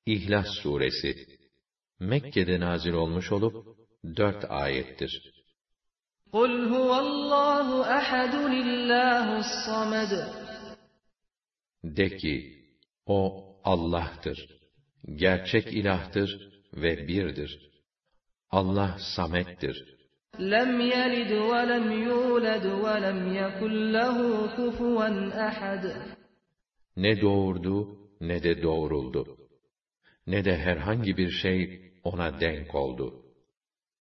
İhlas suresi Mekke'de nazil olmuş olup 4 ayettir. قُلْ هُوَ اللّٰهُ أَحَدٌ اللّٰهُ الصَّمَدُ De ki, o Allah'tır, gerçek ilahtır ve birdir. Allah Samet'tir. لَمْ يَلِدْ وَلَمْ يُولَدْ وَلَمْ يَكُنْ لَهُ كُفُوًا أَحَدٌ Ne doğurdu, ne de doğruldu. Ne de herhangi bir şey ona denk oldu.